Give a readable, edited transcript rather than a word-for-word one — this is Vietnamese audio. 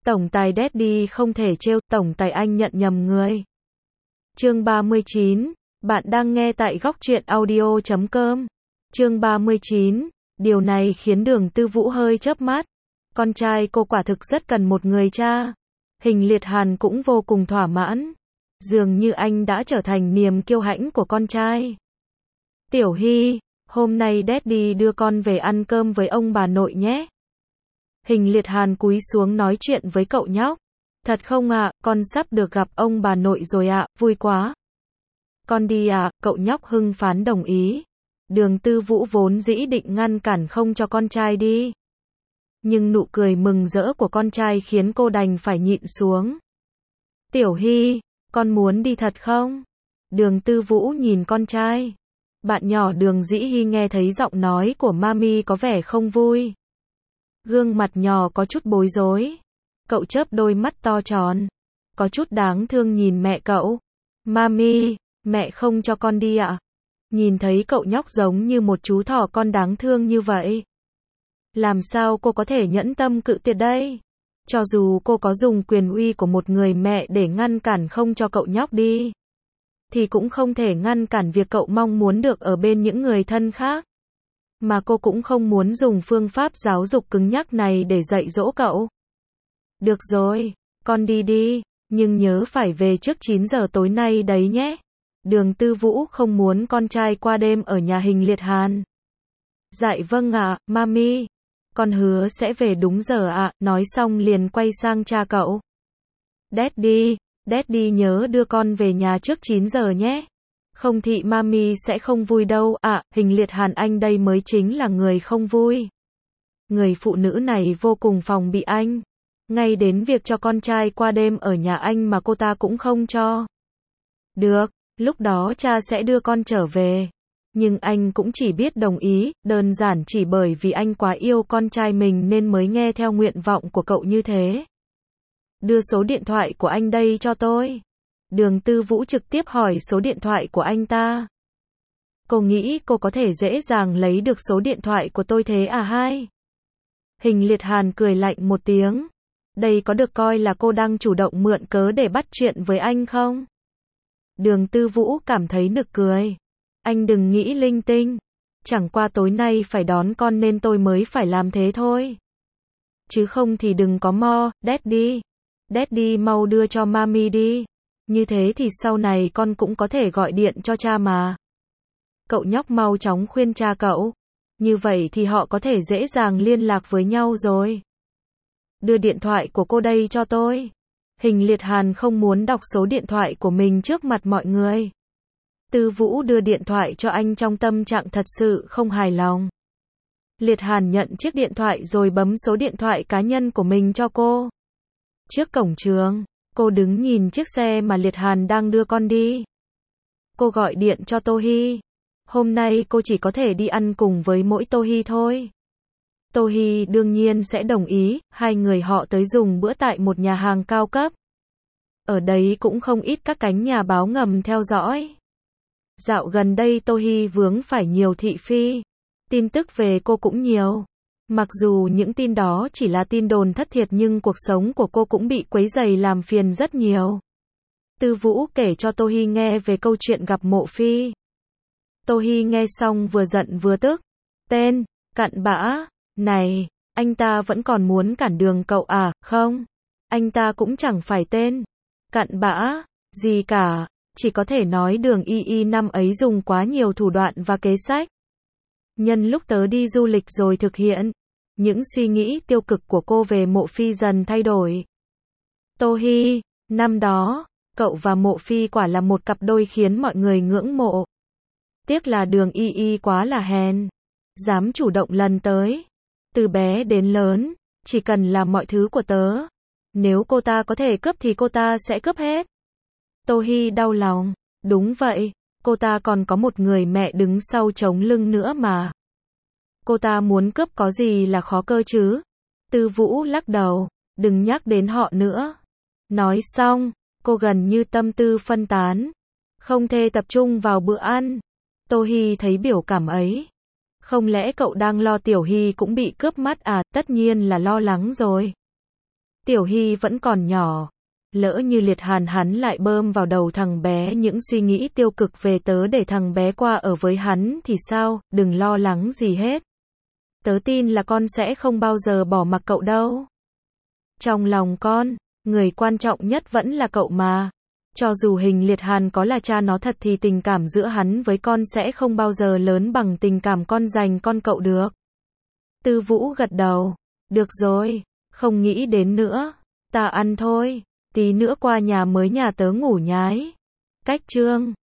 Tổng tài Daddy không thể trêu, tổng tài anh nhận nhầm người. Chương 39, bạn đang nghe tại góc truyện audio.com. Chương 39, điều này khiến Đường Tư Vũ hơi chớp mắt. Con trai cô quả thực rất cần một người cha. Hình Liệt Hàn cũng vô cùng thỏa mãn. Dường như anh đã trở thành niềm kiêu hãnh của con trai. Tiểu Hy, hôm nay Daddy đưa con về ăn cơm với ông bà nội nhé. Hình Liệt Hàn cúi xuống nói chuyện với cậu nhóc. Thật không ạ, con sắp được gặp ông bà nội rồi ạ, vui quá. Con đi ạ, cậu nhóc hưng phấn đồng ý. Đường Tư Vũ vốn dĩ định ngăn cản không cho con trai đi. Nhưng nụ cười mừng rỡ của con trai khiến cô đành phải nhịn xuống. Tiểu Hy, con muốn đi thật không? Đường Tư Vũ nhìn con trai. Bạn nhỏ Đường Dĩ Hy nghe thấy giọng nói của mami có vẻ không vui. Gương mặt nhỏ có chút bối rối. Cậu chớp đôi mắt to tròn. Có chút đáng thương nhìn mẹ cậu. Mami, mẹ không cho con đi ạ. Nhìn thấy cậu nhóc giống như một chú thỏ con đáng thương như vậy. Làm sao cô có thể nhẫn tâm cự tuyệt đây? Cho dù cô có dùng quyền uy của một người mẹ để ngăn cản không cho cậu nhóc đi, thì cũng không thể ngăn cản việc cậu mong muốn được ở bên những người thân khác. Mà cô cũng không muốn dùng phương pháp giáo dục cứng nhắc này để dạy dỗ cậu. Được rồi, con đi đi, nhưng nhớ phải về trước 9 giờ tối nay đấy nhé. Đường Tư Vũ không muốn con trai qua đêm ở nhà Hình Liệt Hàn. Dạ vâng ạ, mami. Con hứa sẽ về đúng giờ ạ, nói xong liền quay sang cha cậu. Daddy nhớ đưa con về nhà trước 9 giờ nhé. Không thì mami sẽ không vui đâu ạ, Hình Liệt Hàn anh đây mới chính là người không vui. Người phụ nữ này vô cùng phòng bị anh. Ngay đến việc cho con trai qua đêm ở nhà anh mà cô ta cũng không cho. Được, lúc đó cha sẽ đưa con trở về. Nhưng anh cũng chỉ biết đồng ý, đơn giản chỉ bởi vì anh quá yêu con trai mình nên mới nghe theo nguyện vọng của cậu như thế. Đưa số điện thoại của anh đây cho tôi. Đường Tư Vũ trực tiếp hỏi số điện thoại của anh ta. Cô nghĩ cô có thể dễ dàng lấy được số điện thoại của tôi thế à hai? Hình Liệt Hàn cười lạnh một tiếng. Đây có được coi là cô đang chủ động mượn cớ để bắt chuyện với anh không? Đường Tư Vũ cảm thấy nực cười. Anh đừng nghĩ linh tinh. Chẳng qua tối nay phải đón con nên tôi mới phải làm thế thôi. Chứ không thì đừng có mo, Daddy mau đưa cho mami đi. Như thế thì sau này con cũng có thể gọi điện cho cha mà. Cậu nhóc mau chóng khuyên cha cậu. Như vậy thì họ có thể dễ dàng liên lạc với nhau rồi. Đưa điện thoại của cô đây cho tôi. Hình Liệt Hàn không muốn đọc số điện thoại của mình trước mặt mọi người. Tư Vũ đưa điện thoại cho anh trong tâm trạng thật sự không hài lòng. Liệt Hàn nhận chiếc điện thoại rồi bấm số điện thoại cá nhân của mình cho cô. Trước cổng trường, cô đứng nhìn chiếc xe mà Liệt Hàn đang đưa con đi. Cô gọi điện cho Tô Hy. Hôm nay cô chỉ có thể đi ăn cùng với mỗi Tô Hy thôi. Tô Hy đương nhiên sẽ đồng ý, hai người họ tới dùng bữa tại một nhà hàng cao cấp. Ở đấy cũng không ít các cánh nhà báo ngầm theo dõi. Dạo gần đây Tô Hy vướng phải nhiều thị phi. Tin tức về cô cũng nhiều. Mặc dù những tin đó chỉ là tin đồn thất thiệt nhưng cuộc sống của cô cũng bị quấy rầy làm phiền rất nhiều. Tư Vũ kể cho Tô Hy nghe về câu chuyện gặp Mộ Phi. Tô Hy nghe xong vừa giận vừa tức. Tên, cặn bã, này, anh ta vẫn còn muốn cản đường cậu à, không? Anh ta cũng chẳng phải tên, cặn bã, gì cả. Chỉ có thể nói Đường Y năm ấy dùng quá nhiều thủ đoạn và kế sách. Nhân lúc tớ đi du lịch rồi thực hiện. Những suy nghĩ tiêu cực của cô về Mộ Phi dần thay đổi. Tô Hy, năm đó, cậu và Mộ Phi quả là một cặp đôi khiến mọi người ngưỡng mộ. Tiếc là Đường Y quá là hèn. Dám chủ động lần tới. Từ bé đến lớn, chỉ cần là mọi thứ của tớ. Nếu cô ta có thể cướp thì cô ta sẽ cướp hết. Tô Hy đau lòng. Đúng vậy, cô ta còn có một người mẹ đứng sau chống lưng nữa mà. Cô ta muốn cướp có gì là khó cơ chứ? Tư Vũ lắc đầu. Đừng nhắc đến họ nữa. Nói xong, cô gần như tâm tư phân tán. Không thể tập trung vào bữa ăn. Tô Hy thấy biểu cảm ấy. Không lẽ cậu đang lo Tiểu Hy cũng bị cướp mắt à? Tất nhiên là lo lắng rồi. Tiểu Hy vẫn còn nhỏ. Lỡ như Liệt Hàn hắn lại bơm vào đầu thằng bé những suy nghĩ tiêu cực về tớ để thằng bé qua ở với hắn thì sao, đừng lo lắng gì hết. Tớ tin là con sẽ không bao giờ bỏ mặc cậu đâu. Trong lòng con, người quan trọng nhất vẫn là cậu mà. Cho dù Hình Liệt Hàn có là cha nó thật thì tình cảm giữa hắn với con sẽ không bao giờ lớn bằng tình cảm con dành con cậu được. Tư Vũ gật đầu. Được rồi, không nghĩ đến nữa. Ta ăn thôi. Tí nữa qua nhà mới nhà tớ ngủ nhái. Cách chương